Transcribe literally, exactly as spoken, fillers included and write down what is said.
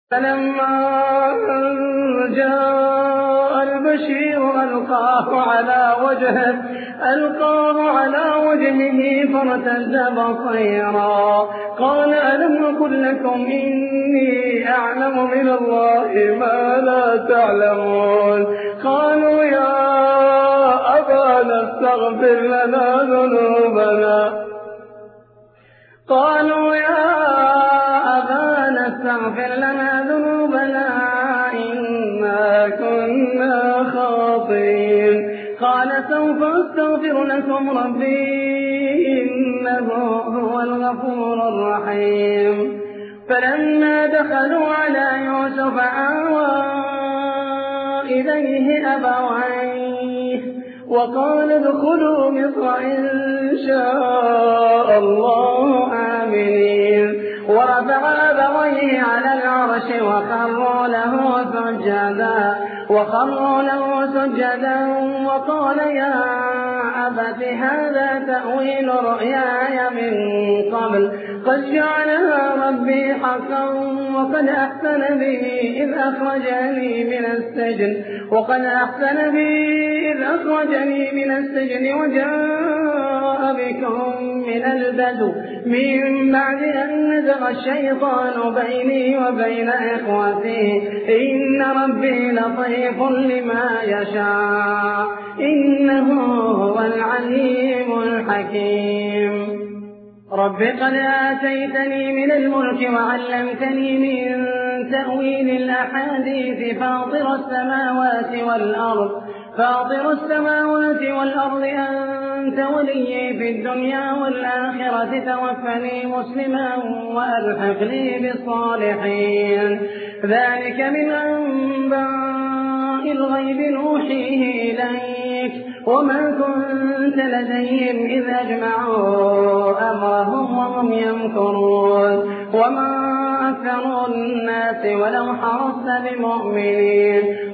فلما جاء البشير ألقاه على وجهه ألقاه على وجهه فارتد بصيرا قال ألم أقل لكم إني أعلم من الله ما لا تعلمون قالوا يا أبانا استغفر لنا ذنوبنا قالوا يا أبانا استغفر لنا ذنوبنا إنا كنا خاطئين قال سوف أستغفر لكم ربي إنه هو الغفور الرحيم فلما دخلوا على يوسف آوى إليه أبويه وقال ادخلوا مصر إن شاء الله آمنين ورفع أبويه على العرش وخروا له سجدا وخروا له سجدا وقال يا أبت هذا تأويل رؤياي من قبل قد جعلها ربي حقا وقد أحسن بي إذ أخرجني من السجن وقد أحسن بي إذ أخرجني من السجن وجاء بكم من البدو من بعد أن نزغ الشيطان بيني وبين إخوتي إن ربي لطيف لما يشاء إنه هو العليم الحكيم رب قد آتيتني من الملك وعلمتني من تأويل الأحاديث فاطر السماوات والأرض فاطر السماوات والأرض أنت ولي في الدنيا والآخرة توفني مسلما وألحقني بالصالحين ذلك من أنباء الغيب نوحيه إليك وما كنت لديهم إذ أجمعوا أمرهم وهم يمكرون وما أكثر الناس ولو حرصت بمؤمنين